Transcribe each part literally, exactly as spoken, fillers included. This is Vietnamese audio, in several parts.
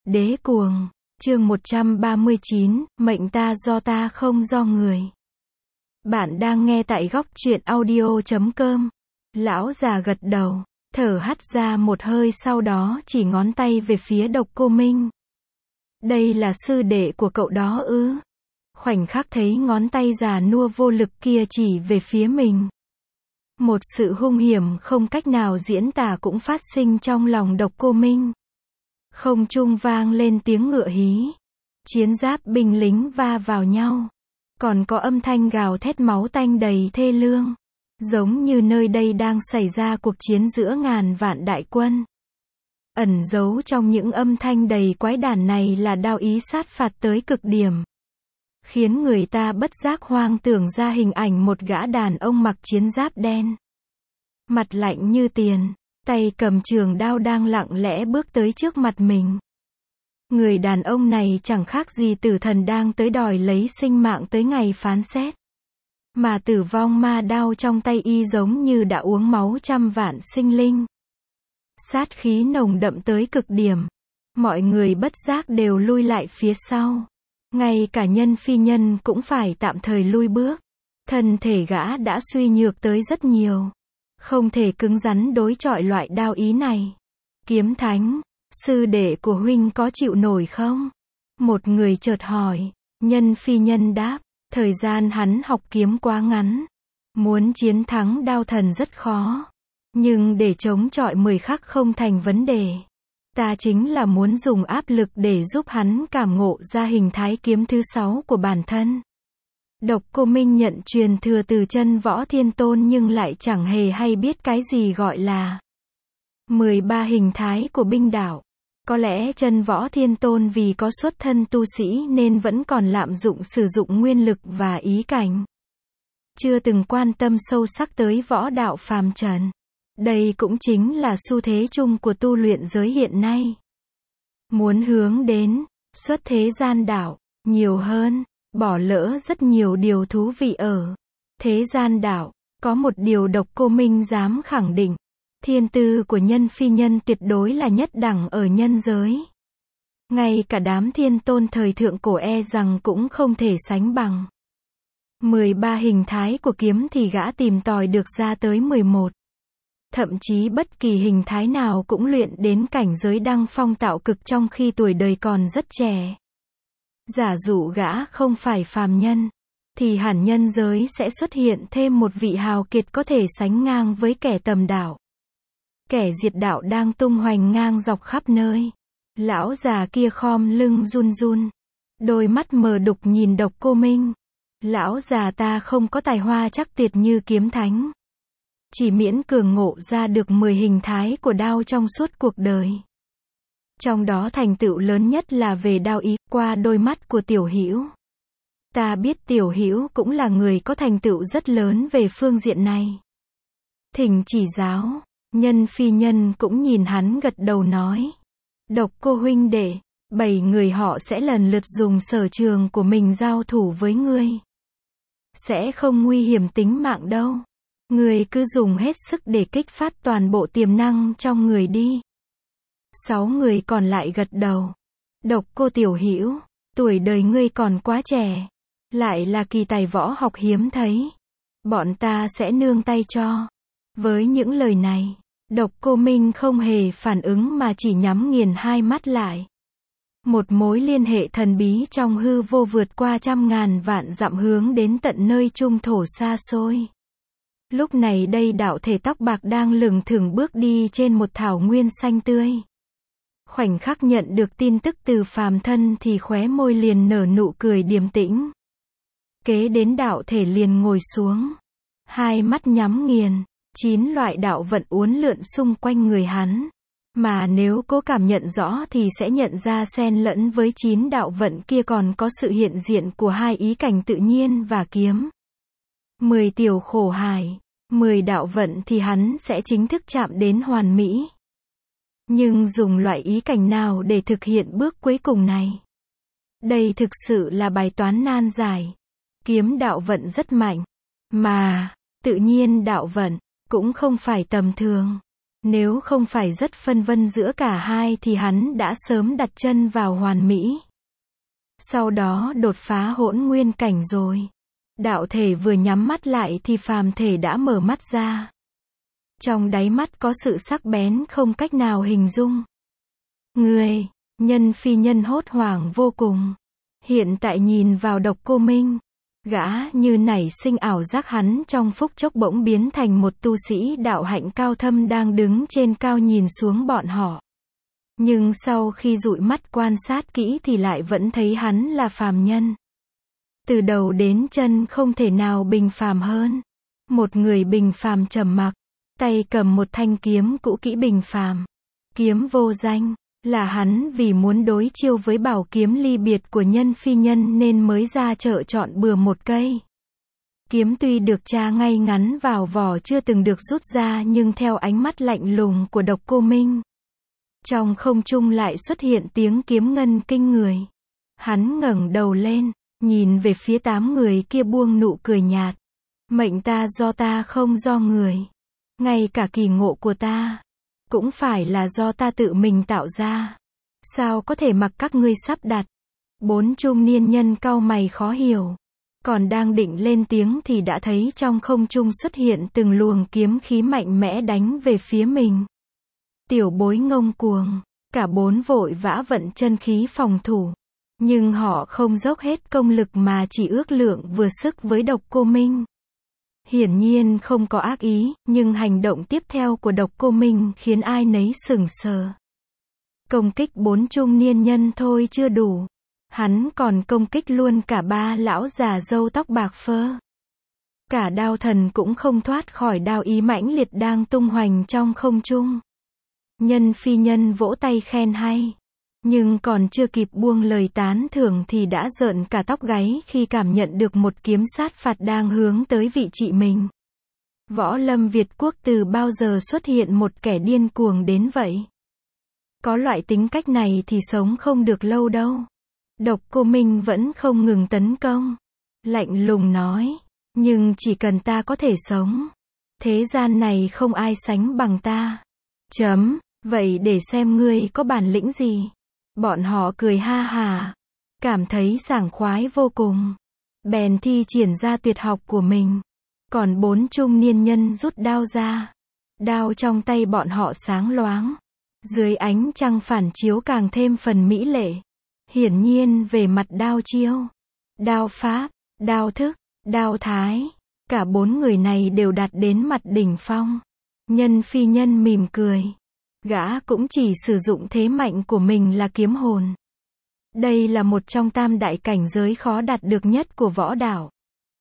Đế cuồng, chương một trăm ba mươi chín, mệnh ta do ta không do người. Bạn đang nghe tại góc truyện audio chấm com. Lão già gật đầu, thở hắt ra một hơi, sau đó chỉ ngón tay về phía Độc Cô Minh. Đây là sư đệ của cậu đó ư? Khoảnh khắc thấy ngón tay già nua vô lực kia chỉ về phía mình. Một sự hung hiểm không cách nào diễn tả cũng phát sinh trong lòng Độc Cô Minh. Không trung vang lên tiếng ngựa hí. Chiến giáp binh lính va vào nhau. Còn có âm thanh gào thét máu tanh đầy thê lương. Giống như nơi đây đang xảy ra cuộc chiến giữa ngàn vạn đại quân. Ẩn giấu trong những âm thanh đầy quái đản này là đao ý sát phạt tới cực điểm. Khiến người ta bất giác hoang tưởng ra hình ảnh một gã đàn ông mặc chiến giáp đen. Mặt lạnh như tiền. Tay cầm trường đao đang lặng lẽ bước tới trước mặt mình. Người đàn ông này chẳng khác gì tử thần đang tới đòi lấy sinh mạng tới ngày phán xét. Mà tử vong ma đao trong tay y giống như đã uống máu trăm vạn sinh linh. Sát khí nồng đậm tới cực điểm. Mọi người bất giác đều lui lại phía sau. Ngay cả Nhân Phi Nhân cũng phải tạm thời lui bước. Thân thể gã đã suy nhược tới rất nhiều. Không thể cứng rắn đối chọi loại đao ý này. Kiếm Thánh, sư đệ của huynh có chịu nổi không? Một người chợt hỏi. Nhân Phi Nhân đáp, thời gian hắn học kiếm quá ngắn. Muốn chiến thắng đao thần rất khó. Nhưng để chống chọi mười khắc không thành vấn đề. Ta chính là muốn dùng áp lực để giúp hắn cảm ngộ ra hình thái kiếm thứ sáu của bản thân. Độc Cô Minh nhận truyền thừa từ Chân Võ Thiên Tôn nhưng lại chẳng hề hay biết cái gì gọi là mười ba hình thái của binh đạo. Có lẽ Chân Võ Thiên Tôn vì có xuất thân tu sĩ nên vẫn còn lạm dụng sử dụng nguyên lực và ý cảnh. Chưa từng quan tâm sâu sắc tới võ đạo phàm trần. Đây cũng chính là xu thế chung của tu luyện giới hiện nay. Muốn hướng đến xuất thế gian đạo nhiều hơn. Bỏ lỡ rất nhiều điều thú vị ở thế gian đạo. Có một điều Độc Cô Minh dám khẳng định. Thiên tư của Nhân Phi Nhân tuyệt đối là nhất đẳng ở nhân giới. Ngay cả đám thiên tôn thời thượng cổ e rằng cũng không thể sánh bằng. mười ba hình thái của kiếm thì gã tìm tòi được ra tới mười một. Thậm chí bất kỳ hình thái nào cũng luyện đến cảnh giới đăng phong tạo cực trong khi tuổi đời còn rất trẻ. Giả dụ gã không phải phàm nhân, thì hẳn nhân giới sẽ xuất hiện thêm một vị hào kiệt có thể sánh ngang với kẻ tầm đạo. Kẻ diệt đạo đang tung hoành ngang dọc khắp nơi. Lão già kia khom lưng run run. Đôi mắt mờ đục nhìn Độc Cô Minh. Lão già ta không có tài hoa chắc tuyệt như Kiếm Thánh. Chỉ miễn cường ngộ ra được mười hình thái của đao trong suốt cuộc đời. Trong đó thành tựu lớn nhất là về đao ý, qua đôi mắt của Tiểu Hữu. Ta biết Tiểu Hữu cũng là người có thành tựu rất lớn về phương diện này. Thỉnh chỉ giáo. Nhân Phi Nhân cũng nhìn hắn gật đầu nói. Độc Cô huynh đệ, bảy người họ sẽ lần lượt dùng sở trường của mình giao thủ với ngươi. Sẽ không nguy hiểm tính mạng đâu. Ngươi cứ dùng hết sức để kích phát toàn bộ tiềm năng trong người đi. Sáu người còn lại gật đầu. Độc Cô tiểu hữu, tuổi đời ngươi còn quá trẻ. Lại là kỳ tài võ học hiếm thấy. Bọn ta sẽ nương tay cho. Với những lời này, Độc Cô Minh không hề phản ứng mà chỉ nhắm nghiền hai mắt lại. Một mối liên hệ thần bí trong hư vô vượt qua trăm ngàn vạn dặm hướng đến tận nơi trung thổ xa xôi. Lúc này đây đạo thể tóc bạc đang lững thững bước đi trên một thảo nguyên xanh tươi. Khoảnh khắc nhận được tin tức từ phàm thân thì khóe môi liền nở nụ cười điềm tĩnh. Kế đến đạo thể liền ngồi xuống. Hai mắt nhắm nghiền. Chín loại đạo vận uốn lượn xung quanh người hắn. Mà nếu cố cảm nhận rõ thì sẽ nhận ra xen lẫn với chín đạo vận kia còn có sự hiện diện của hai ý cảnh tự nhiên và kiếm. Mười tiểu khổ hải, mười đạo vận thì hắn sẽ chính thức chạm đến hoàn mỹ. Nhưng dùng loại ý cảnh nào để thực hiện bước cuối cùng này? Đây thực sự là bài toán nan giải. Kiếm đạo vận rất mạnh. Mà, tự nhiên đạo vận cũng không phải tầm thường. Nếu không phải rất phân vân giữa cả hai thì hắn đã sớm đặt chân vào hoàn mỹ. Sau đó đột phá hỗn nguyên cảnh rồi. Đạo thể vừa nhắm mắt lại thì phàm thể đã mở mắt ra. Trong đáy mắt có sự sắc bén không cách nào hình dung. Người, Nhân Phi Nhân hốt hoảng vô cùng. Hiện tại nhìn vào Độc Cô Minh, gã như nảy sinh ảo giác hắn trong phút chốc bỗng biến thành một tu sĩ đạo hạnh cao thâm đang đứng trên cao nhìn xuống bọn họ. Nhưng sau khi dụi mắt quan sát kỹ thì lại vẫn thấy hắn là phàm nhân. Từ đầu đến chân không thể nào bình phàm hơn. Một người bình phàm trầm mặc, tay cầm một thanh kiếm cũ kỹ bình phàm. Kiếm vô danh, là hắn vì muốn đối chiêu với bảo kiếm ly biệt của Nhân Phi Nhân nên mới ra chợ chọn bừa một cây. Kiếm tuy được tra ngay ngắn vào vỏ chưa từng được rút ra nhưng theo ánh mắt lạnh lùng của Độc Cô Minh, trong không trung lại xuất hiện tiếng kiếm ngân kinh người. Hắn ngẩng đầu lên, nhìn về phía tám người kia buông nụ cười nhạt. Mệnh ta do ta không do người. Ngay cả kỳ ngộ của ta cũng phải là do ta tự mình tạo ra. Sao có thể mặc các ngươi sắp đặt? Bốn trung niên nhân cau mày khó hiểu. Còn đang định lên tiếng thì đã thấy trong không trung xuất hiện từng luồng kiếm khí mạnh mẽ đánh về phía mình. Tiểu bối ngông cuồng, cả bốn vội vã vận chân khí phòng thủ. Nhưng họ không dốc hết công lực mà chỉ ước lượng vừa sức với Độc Cô Minh. Hiển nhiên không có ác ý, nhưng hành động tiếp theo của Độc Cô Minh khiến ai nấy sửng sờ. Công kích bốn trung niên nhân thôi chưa đủ. Hắn còn công kích luôn cả ba lão già râu tóc bạc phơ. Cả đao thần cũng không thoát khỏi đao ý mãnh liệt đang tung hoành trong không trung. Nhân Phi Nhân vỗ tay khen hay. Nhưng còn chưa kịp buông lời tán thưởng thì đã rợn cả tóc gáy khi cảm nhận được một kiếm sát phạt đang hướng tới vị trí mình. Võ lâm Việt Quốc từ bao giờ xuất hiện một kẻ điên cuồng đến vậy? Có loại tính cách này thì sống không được lâu đâu. Độc Cô Minh vẫn không ngừng tấn công. Lạnh lùng nói, nhưng chỉ cần ta có thể sống, thế gian này không ai sánh bằng ta. Chấm, vậy để xem ngươi có bản lĩnh gì. Bọn họ cười ha hà, cảm thấy sảng khoái vô cùng. Bèn thi triển ra tuyệt học của mình. Còn bốn trung niên nhân rút đao ra. Đao trong tay bọn họ sáng loáng. Dưới ánh trăng phản chiếu càng thêm phần mỹ lệ. Hiển nhiên về mặt đao chiêu, đao pháp, đao thức, đao thái, cả bốn người này đều đạt đến mặt đỉnh phong. Nhân Phi Nhân mỉm cười. Gã cũng chỉ sử dụng thế mạnh của mình là kiếm hồn. Đây là một trong tam đại cảnh giới khó đạt được nhất của võ đạo.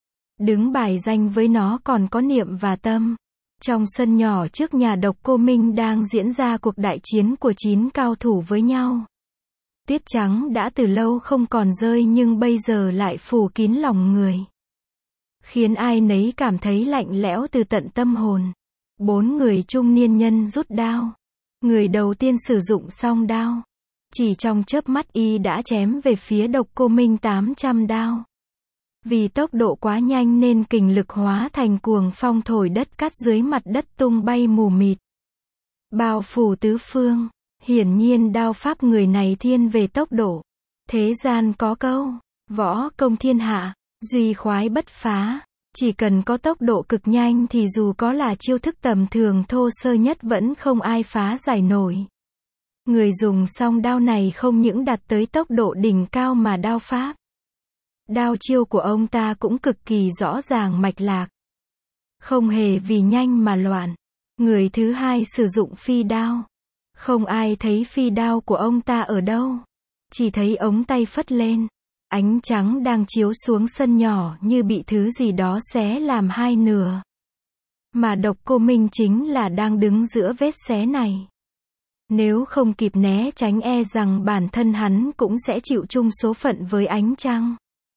Đứng bài danh với nó còn có niệm và tâm. Trong sân nhỏ trước nhà Độc Cô Minh đang diễn ra cuộc đại chiến của chín cao thủ với nhau. Tuyết trắng đã từ lâu không còn rơi nhưng bây giờ lại phủ kín lòng người. Khiến ai nấy cảm thấy lạnh lẽo từ tận tâm hồn. Bốn người trung niên nhân rút đao. Người đầu tiên sử dụng song đao. Chỉ trong chớp mắt y đã chém về phía Độc Cô Minh tám trăm đao. Vì tốc độ quá nhanh nên kình lực hóa thành cuồng phong thổi đất cát dưới mặt đất tung bay mù mịt. Bao phủ tứ phương. Hiển nhiên đao pháp người này thiên về tốc độ. Thế gian có câu, võ công thiên hạ, duy khoái bất phá. Chỉ cần có tốc độ cực nhanh thì dù có là chiêu thức tầm thường thô sơ nhất vẫn không ai phá giải nổi. Người dùng song đao này không những đạt tới tốc độ đỉnh cao mà đao pháp, đao chiêu của ông ta cũng cực kỳ rõ ràng mạch lạc. Không hề vì nhanh mà loạn. Người thứ hai sử dụng phi đao. Không ai thấy phi đao của ông ta ở đâu. Chỉ thấy ống tay phất lên. Ánh trắng đang chiếu xuống sân nhỏ như bị thứ gì đó xé làm hai nửa. Mà Độc Cô Minh chính là đang đứng giữa vết xé này. Nếu không kịp né tránh e rằng bản thân hắn cũng sẽ chịu chung số phận với ánh trăng.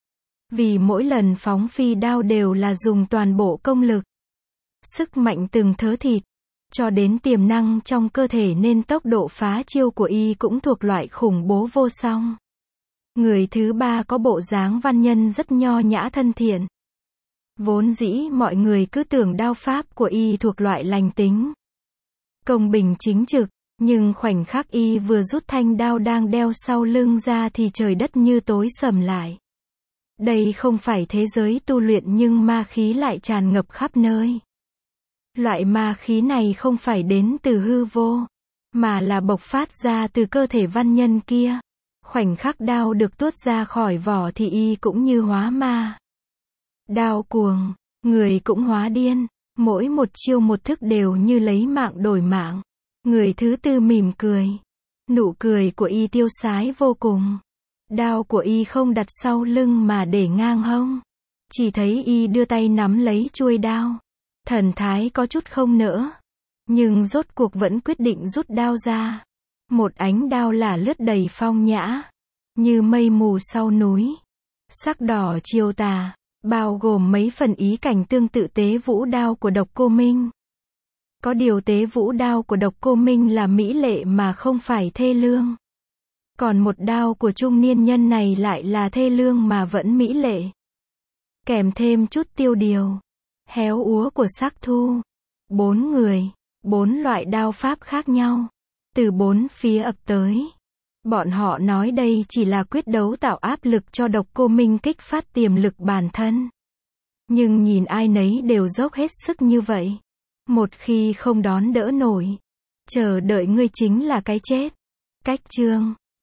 Vì mỗi lần phóng phi đao đều là dùng toàn bộ công lực. Sức mạnh từng thớ thịt. Cho đến tiềm năng trong cơ thể nên tốc độ phá chiêu của y cũng thuộc loại khủng bố vô song. Người thứ ba có bộ dáng văn nhân rất nho nhã thân thiện. Vốn dĩ mọi người cứ tưởng đao pháp của y thuộc loại lành tính. công bình chính trực, nhưng khoảnh khắc y vừa rút thanh đao đang đeo sau lưng ra thì trời đất như tối sầm lại. Đây không phải thế giới tu luyện nhưng ma khí lại tràn ngập khắp nơi. Loại ma khí này không phải đến từ hư vô, mà là bộc phát ra từ cơ thể văn nhân kia. Khoảnh khắc đao được tuốt ra khỏi vỏ thì y cũng như hóa ma. Đao cuồng, người cũng hóa điên, mỗi một chiêu một thức đều như lấy mạng đổi mạng. Người thứ tư mỉm cười. Nụ cười của y tiêu sái vô cùng. Đao của y không đặt sau lưng mà để ngang hông. Chỉ thấy y đưa tay nắm lấy chuôi đao. Thần thái có chút không nỡ. Nhưng rốt cuộc vẫn quyết định rút đao ra. Một ánh đao lả lướt đầy phong nhã. Như mây mù sau núi. Sắc đỏ chiều tà. Bao gồm mấy phần ý cảnh tương tự tế vũ đao của Độc Cô Minh. Có điều tế vũ đao của Độc Cô Minh là mỹ lệ mà không phải thê lương. Còn một đao của trung niên nhân này lại là thê lương mà vẫn mỹ lệ. Kèm thêm chút tiêu điều. Héo úa của sắc thu. Bốn người. Bốn loại đao pháp khác nhau. Từ bốn phía ập tới. Bọn họ nói đây chỉ là quyết đấu tạo áp lực cho Độc Cô Minh kích phát tiềm lực bản thân. Nhưng nhìn ai nấy đều dốc hết sức như vậy. Một khi không đón đỡ nổi. Chờ đợi ngươi chính là cái chết. Cách chương.